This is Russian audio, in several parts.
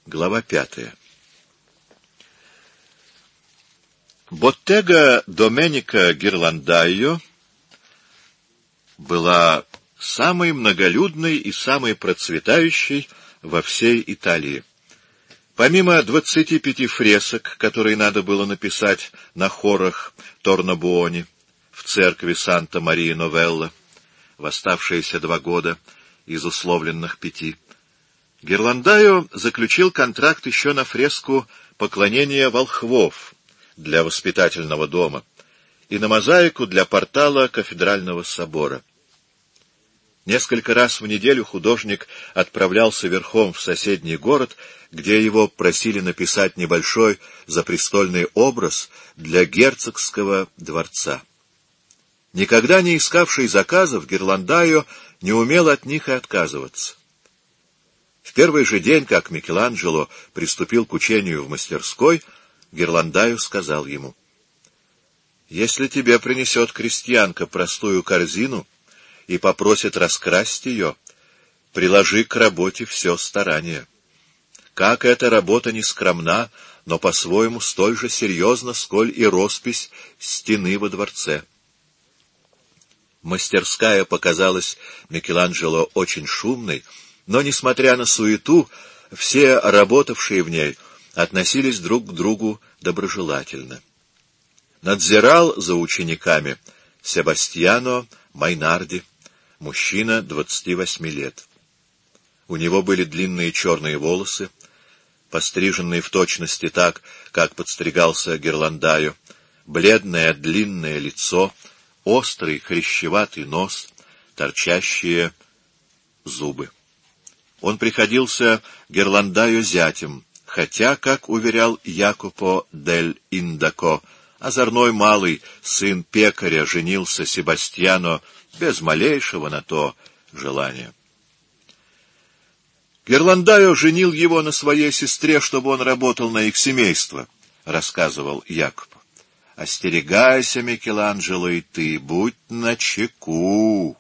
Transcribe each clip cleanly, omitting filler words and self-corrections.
Глава 5. Боттега Доменико Гирландайо была самой многолюдной и самой процветающей во всей Италии. Помимо 25 фресок, которые надо было написать на хорах Торнабуони в церкви Санта-Мария-Новелла в оставшиеся 2 года из условленных 5, Гирландайо заключил контракт еще на фреску «Поклонение волхвов» для воспитательного дома и на мозаику для портала кафедрального собора. Несколько раз в неделю художник отправлялся верхом в соседний город, где его просили написать небольшой запрестольный образ для герцогского дворца. Никогда не искавший заказов, Гирландайо не умел от них и отказываться. В первый же день, как Микеланджело приступил к учению в мастерской, Гирландайо сказал ему: «Если тебе принесет крестьянка простую корзину и попросит раскрасить ее, приложи к работе все старание. Как эта работа не скромна, но по-своему столь же серьезна, сколь и роспись стены во дворце». Мастерская показалась Микеланджело очень шумной, но, несмотря на суету, все работавшие в ней относились друг к другу доброжелательно. Надзирал за учениками Себастьяно Майнарди, мужчина 28 лет. У него были длинные черные волосы, постриженные в точности так, как подстригался Гирландайо, бледное длинное лицо, острый хрящеватый нос, торчащие зубы. Он приходился Гирландайо зятем, хотя, как уверял Якопо дель Индако, озорной малый, сын пекаря, женился Себастьяно без малейшего на то желания. Гирландайо женил его на своей сестре, чтобы он работал на их семейство, рассказывал Якопо. Остерегайся, Микеланджело, и ты, будь начеку.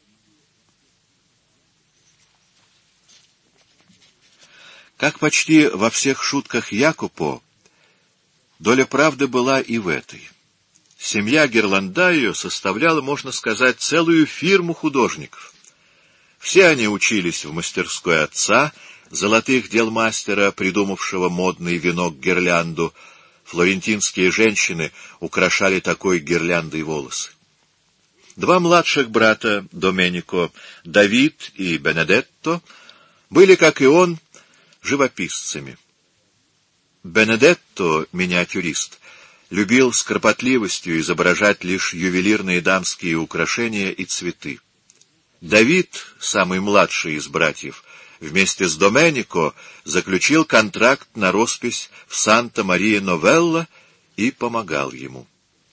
Как почти во всех шутках Якопо, доля правды была и в этой. Семья Гирландайо составляла, можно сказать, целую фирму художников. Все они учились в мастерской отца, золотых дел мастера, придумавшего модный венок-гирлянду. Флорентинские женщины украшали такой гирляндой волосы. 2 младших брата Доменико, Давид и Бенедетто, были, как и он, живописцами. Бенедетто, миниатюрист, любил с кропотливостью изображать лишь ювелирные дамские украшения и цветы. Давид, самый младший из братьев, вместе с Доменико заключил контракт на роспись в Санта-Мария-Новелла и помогал ему.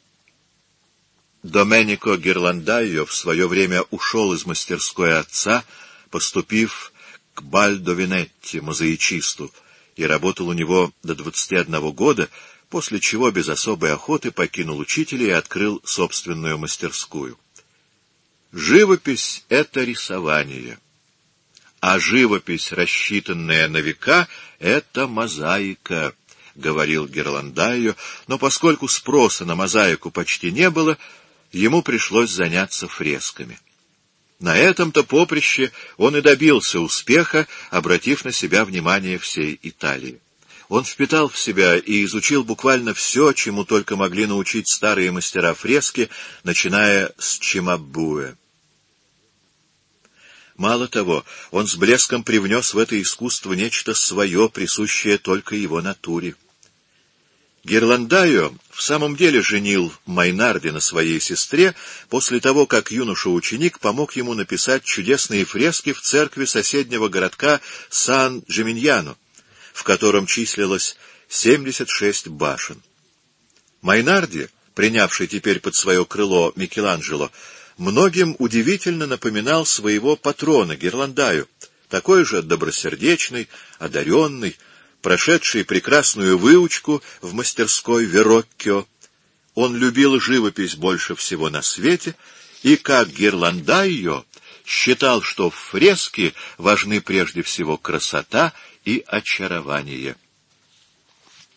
Доменико Гирландайо в свое время ушел из мастерской отца, поступив к Бальдо Винетти, мозаичисту, и работал у него до 21 года, после чего без особой охоты покинул учителя и открыл собственную мастерскую. Живопись — это рисование, а живопись, рассчитанная на века, — это мозаика, — говорил Гирландайо, но поскольку спроса на мозаику почти не было, ему пришлось заняться фресками. На этом-то поприще он и добился успеха, обратив на себя внимание всей Италии. Он впитал в себя и изучил буквально все, чему только могли научить старые мастера фрески, начиная с Чимабуэ. Мало того, он с блеском привнес в это искусство нечто свое, присущее только его натуре. Гирландайо в самом деле женил Майнарди на своей сестре после того, как юноша-ученик помог ему написать чудесные фрески в церкви соседнего городка Сан-Джиминьяно, в котором числилось 76 башен. Майнарди, принявший теперь под свое крыло Микеланджело, многим удивительно напоминал своего патрона Гирландайо, такой же добросердечный, одаренный, прошедший прекрасную выучку в мастерской Вероккио. Он любил живопись больше всего на свете и, как Гирландайо, считал, что в фреске важны прежде всего красота и очарование.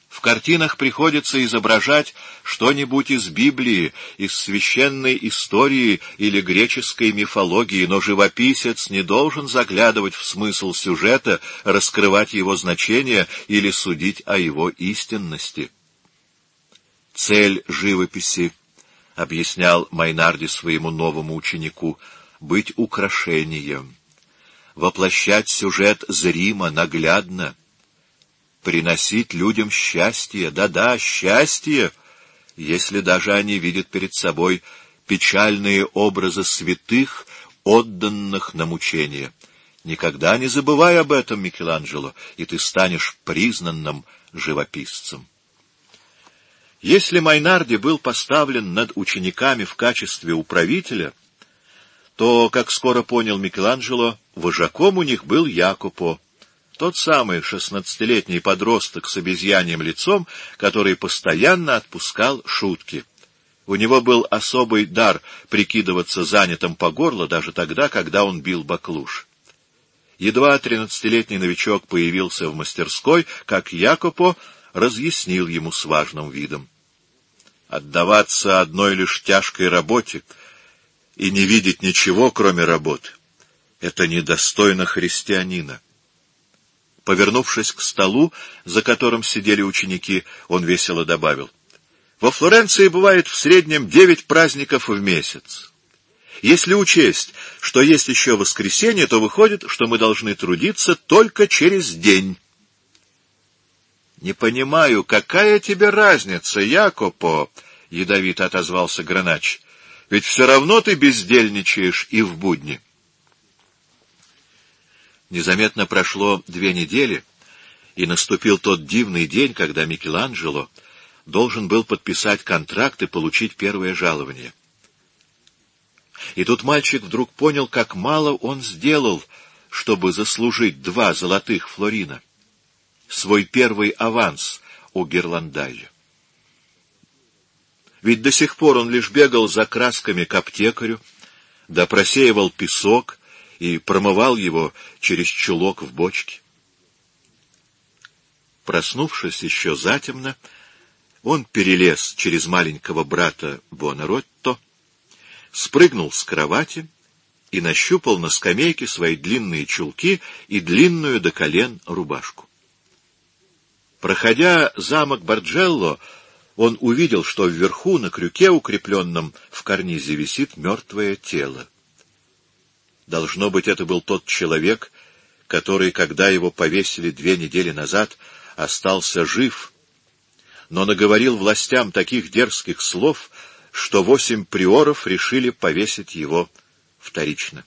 В картинах приходится изображать что-нибудь из Библии, из священной истории или греческой мифологии, но живописец не должен заглядывать в смысл сюжета, раскрывать его значение или судить о его истинности. Цель живописи, объяснял Майнарди своему новому ученику, быть украшением, воплощать сюжет зримо, наглядно, приносить людям счастье, да-да, счастье, если даже они видят перед собой печальные образы святых, отданных на мучение. Никогда не забывай об этом, Микеланджело, и ты станешь признанным живописцем. Если Майнарди был поставлен над учениками в качестве управителя, то, как скоро понял Микеланджело, вожаком у них был Якопо, тот самый 16-летний подросток с обезьяньим лицом, который постоянно отпускал шутки. У него был особый дар прикидываться занятым по горло даже тогда, когда он бил баклуш. Едва 13-летний новичок появился в мастерской, как Якопо разъяснил ему с важным видом: отдаваться одной лишь тяжкой работе и не видеть ничего, кроме работы, это недостойно христианина. Повернувшись к столу, за которым сидели ученики, он весело добавил: во Флоренции бывает в среднем 9 праздников в месяц. Если учесть, что есть еще воскресенье, то выходит, что мы должны трудиться только через день. — Не понимаю, какая тебе разница, Якопо? — ядовито отозвался Гранач. — Ведь все равно ты бездельничаешь и в будни. Незаметно прошло 2 недели, и наступил тот дивный день, когда Микеланджело должен был подписать контракт и получить первое жалование. И тут мальчик вдруг понял, как мало он сделал, чтобы заслужить 2 золотых флорина, свой первый аванс у Герландайо. Ведь до сих пор он лишь бегал за красками к аптекарю, да просеивал песок и промывал его через чулок в бочке. Проснувшись еще затемно, он перелез через маленького брата Буонаротто, спрыгнул с кровати и нащупал на скамейке свои длинные чулки и длинную до колен рубашку. Проходя замок Барджелло, он увидел, что вверху на крюке, укрепленном в карнизе, висит мертвое тело. Должно быть, это был тот человек, который, когда его повесили 2 недели назад, остался жив, но наговорил властям таких дерзких слов, что 8 приоров решили повесить его вторично.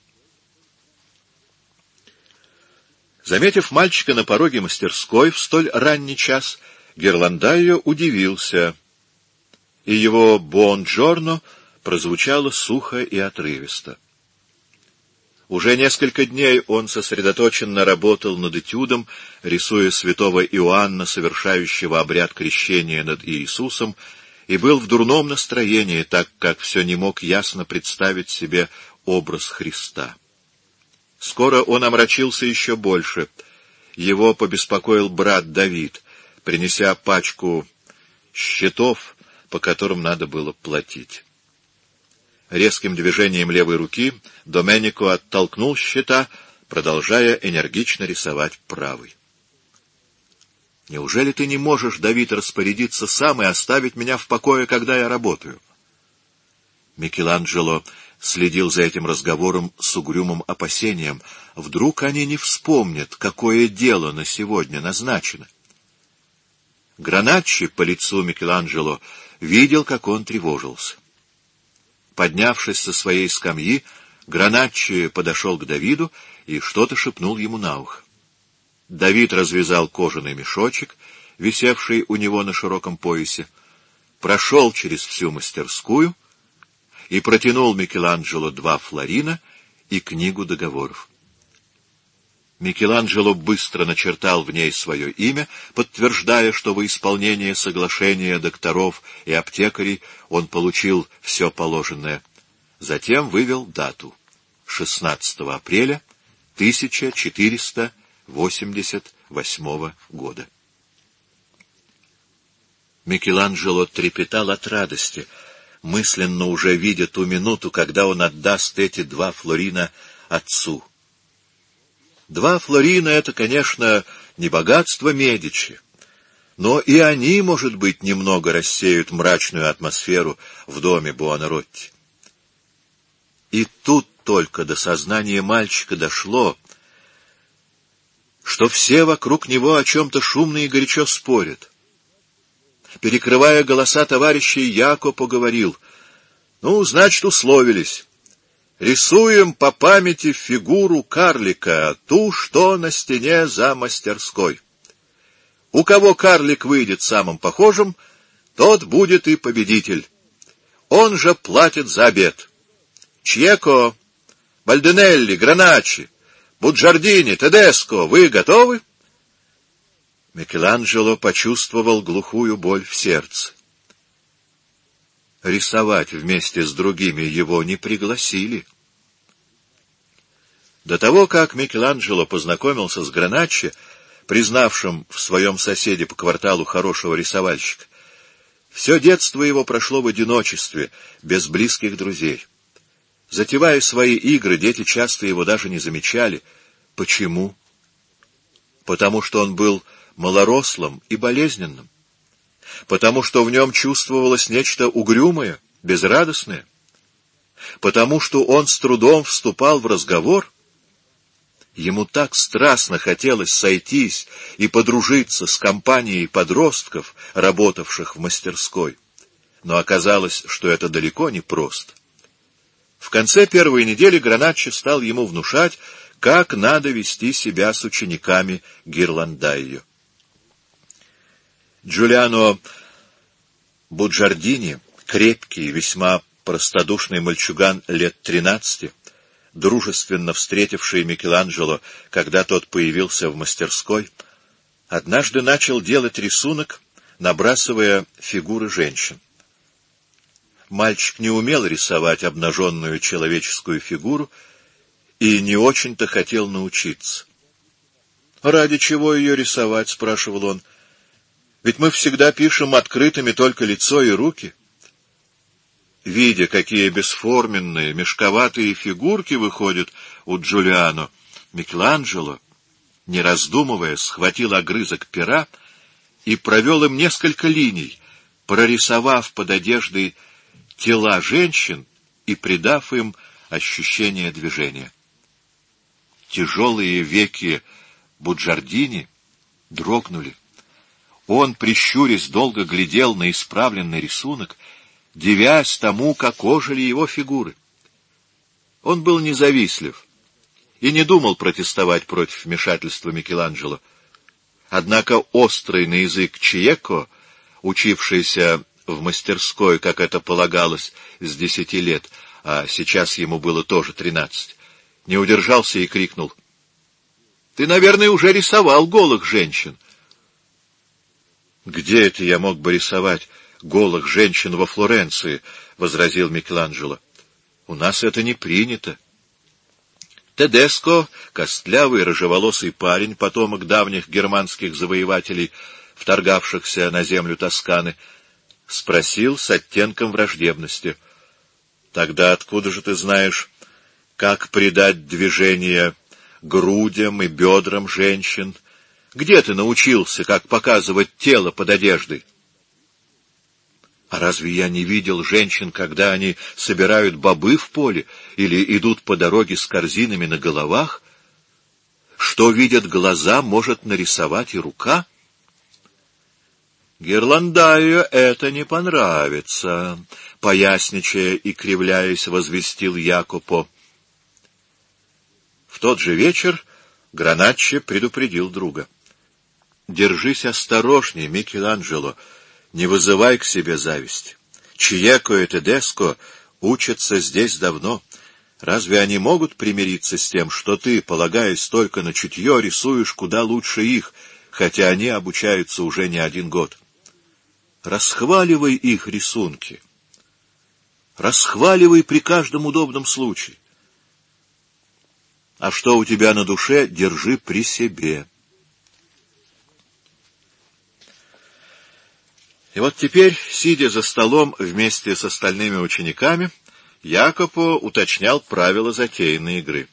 Заметив мальчика на пороге мастерской в столь ранний час, Герландайо удивился, и его «бонджорно» прозвучало сухо и отрывисто. Уже несколько дней он сосредоточенно работал над этюдом, рисуя святого Иоанна, совершающего обряд крещения над Иисусом, и был в дурном настроении, так как все не мог ясно представить себе образ Христа. Скоро он омрачился еще больше. Его побеспокоил брат Давид, принеся пачку счетов, по которым надо было платить. Резким движением левой руки Доменико оттолкнул счета, продолжая энергично рисовать правой. «Неужели ты не можешь, Давид, распорядиться сам и оставить меня в покое, когда я работаю?» Микеланджело следил за этим разговором с угрюмым опасением. Вдруг они не вспомнят, какое дело на сегодня назначено. Граначчи по лицу Микеланджело видел, как он тревожился. Поднявшись со своей скамьи, Граначчи подошел к Давиду и что-то шепнул ему на ухо. Давид развязал кожаный мешочек, висевший у него на широком поясе, прошел через всю мастерскую и протянул Микеланджело 2 флорина и книгу договоров. Микеланджело быстро начертал в ней свое имя, подтверждая, что во исполнение соглашения докторов и аптекарей он получил все положенное. Затем вывел дату — 16 апреля 1488 года. Микеланджело трепетал от радости, мысленно уже видя ту минуту, когда он отдаст эти 2 флорина отцу. 2 флорина — это, конечно, не богатство Медичи, но и они, может быть, немного рассеют мрачную атмосферу в доме Буонаротти. И тут только до сознания мальчика дошло, что все вокруг него о чем-то шумно и горячо спорят. Перекрывая голоса товарищей, Якопо говорил: «Ну, значит, условились. Рисуем по памяти фигуру карлика, ту, что на стене за мастерской. У кого карлик выйдет самым похожим, тот будет и победитель. Он же платит за обед. Чьеко, Бальдинелли, Граначи, Буджардини, Тедеско, вы готовы?» Микеланджело почувствовал глухую боль в сердце. Рисовать вместе с другими его не пригласили. До того, как Микеланджело познакомился с Граначи, признавшим в своем соседе по кварталу хорошего рисовальщика, все детство его прошло в одиночестве, без близких друзей. Затевая свои игры, дети часто его даже не замечали. Почему? Потому что он был малорослым и болезненным. Потому что в нем чувствовалось нечто угрюмое, безрадостное. Потому что он с трудом вступал в разговор. Ему так страстно хотелось сойтись и подружиться с компанией подростков, работавших в мастерской. Но оказалось, что это далеко не просто. В конце первой недели Граначчи стал ему внушать, как надо вести себя с учениками Гирландайо. Джулиано Буджардини, крепкий, весьма простодушный мальчуган лет 13, дружественно встретивший Микеланджело, когда тот появился в мастерской, однажды начал делать рисунок, набрасывая фигуры женщин. Мальчик не умел рисовать обнаженную человеческую фигуру и не очень-то хотел научиться. «Ради чего ее рисовать?» — спрашивал он. «Ведь мы всегда пишем открытыми только лицо и руки». Видя, какие бесформенные, мешковатые фигурки выходят у Джулиано, Микеланджело, не раздумывая, схватил огрызок пера и провел им несколько линий, прорисовав под одеждой тела женщин и придав им ощущение движения. Тяжелые веки Буджардини дрогнули. Он, прищурясь, долго глядел на исправленный рисунок, дивясь тому, как ожили его фигуры. Он был независтлив и не думал протестовать против вмешательства Микеланджело. Однако острый на язык Чьеко, учившийся в мастерской, как это полагалось, с 10 лет, а сейчас ему было тоже 13, не удержался и крикнул: «Ты, наверное, уже рисовал голых женщин». «Где это я мог бы рисовать голых женщин во Флоренции?» — возразил Микеланджело. «У нас это не принято». Тедеско, костлявый рыжеволосый парень, потомок давних германских завоевателей, вторгавшихся на землю Тосканы, спросил с оттенком враждебности: «Тогда откуда же ты знаешь, как придать движение грудям и бедрам женщин? Где ты научился, как показывать тело под одеждой?» «А разве я не видел женщин, когда они собирают бобы в поле или идут по дороге с корзинами на головах? Что видят глаза, может нарисовать и рука». «Гирландайо это не понравится», — поясничая и кривляясь, возвестил Якопо. В тот же вечер Граначчи предупредил друга: «Держись осторожней, Микеланджело, не вызывай к себе зависть. Чьеко и Тедеско учатся здесь давно. Разве они могут примириться с тем, что ты, полагаясь только на чутье, рисуешь куда лучше их, хотя они обучаются уже не 1 год? Расхваливай их рисунки. Расхваливай при каждом удобном случае. А что у тебя на душе, держи при себе». И вот теперь, сидя за столом вместе с остальными учениками, Якопо уточнял правила затеянной игры.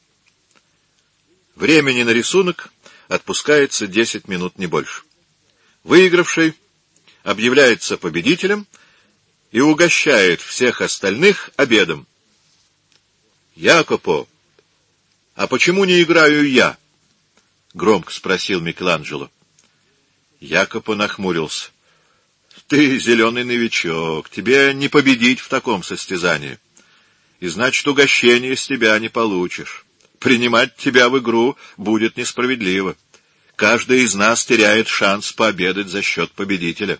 Времени на рисунок отпускается 10 минут, не больше. Выигравший объявляется победителем и угощает всех остальных обедом. «Якопо, а почему не играю я?» — громко спросил Микеланджело. Якопо нахмурился. «Ты зеленый новичок, тебе не победить в таком состязании. И значит, угощения с тебя не получишь. Принимать тебя в игру будет несправедливо. Каждый из нас теряет шанс пообедать за счет победителя».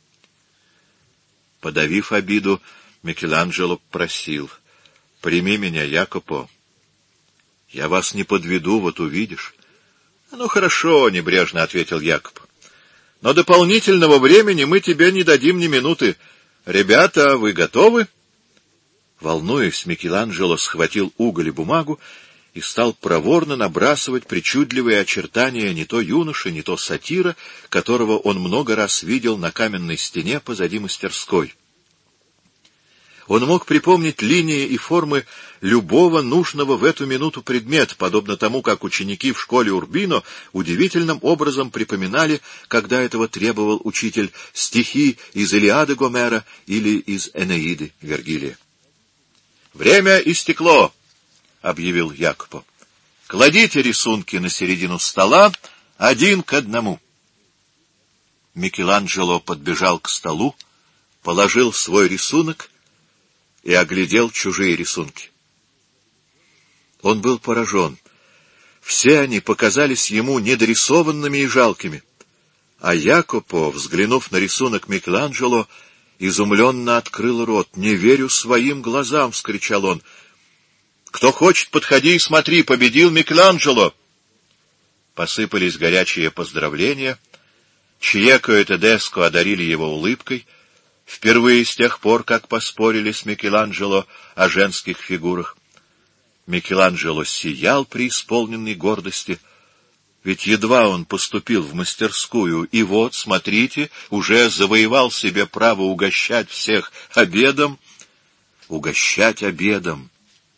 Подавив обиду, Микеланджело просил: «Прими меня, Якопо. Я вас не подведу, вот увидишь». «Ну, хорошо», — небрежно ответил Якопо. «Но дополнительного времени мы тебе не дадим ни минуты. Ребята, вы готовы?» Волнуясь, Микеланджело схватил уголь и бумагу и стал проворно набрасывать причудливые очертания не то юноши, не то сатира, которого он много раз видел на каменной стене позади мастерской. Он мог припомнить линии и формы любого нужного в эту минуту предмета, подобно тому, как ученики в школе Урбино удивительным образом припоминали, когда этого требовал учитель, стихи из Илиады Гомера или из Энеиды Вергилия. «Время истекло», — объявил Якопо. «Кладите рисунки на середину стола, 1 к 1». Микеланджело подбежал к столу, положил свой рисунок и оглядел чужие рисунки. Он был поражен. Все они показались ему недорисованными и жалкими. А Якопо, взглянув на рисунок Микеланджело, изумленно открыл рот. «Не верю своим глазам!» — вскричал он. «Кто хочет, подходи и смотри, победил Микеланджело!» Посыпались горячие поздравления. Чьеко и Тедеско одарили его улыбкой, впервые с тех пор, как поспорили с Микеланджело о женских фигурах. Микеланджело сиял преисполненной гордости, ведь едва он поступил в мастерскую, и вот, смотрите, уже завоевал себе право угощать всех обедом. Угощать обедом!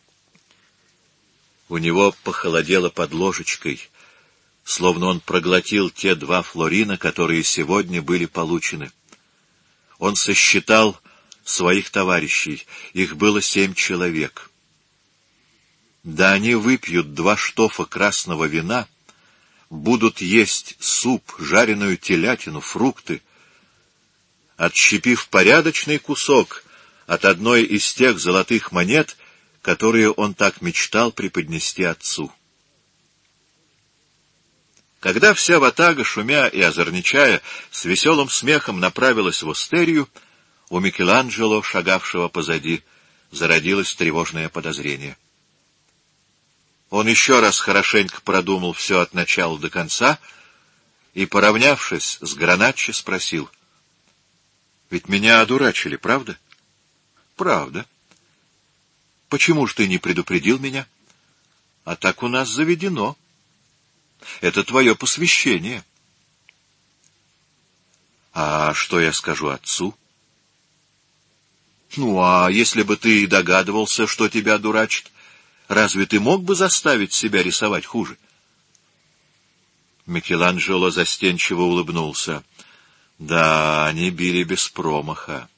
У него похолодело под ложечкой, словно он проглотил те 2 флорина, которые сегодня были получены. Он сосчитал своих товарищей, их было 7 человек. Да они выпьют 2 штофа красного вина, будут есть суп, жареную телятину, фрукты, отщепив порядочный кусок от одной из тех золотых монет, которые он так мечтал преподнести отцу. Когда вся ватага, шумя и озорничая, с веселым смехом направилась в остерию, у Микеланджело, шагавшего позади, зародилось тревожное подозрение. Он еще раз хорошенько продумал все от начала до конца и, поравнявшись с Граначчо, спросил: «Ведь меня одурачили, правда?» «Правда. Почему ж ты не предупредил меня?» «А так у нас заведено. Это твое посвящение». «А что я скажу отцу?» «Ну, а если бы ты и догадывался, что тебя дурачат, разве ты мог бы заставить себя рисовать хуже?» Микеланджело застенчиво улыбнулся. «Да, они били без промаха.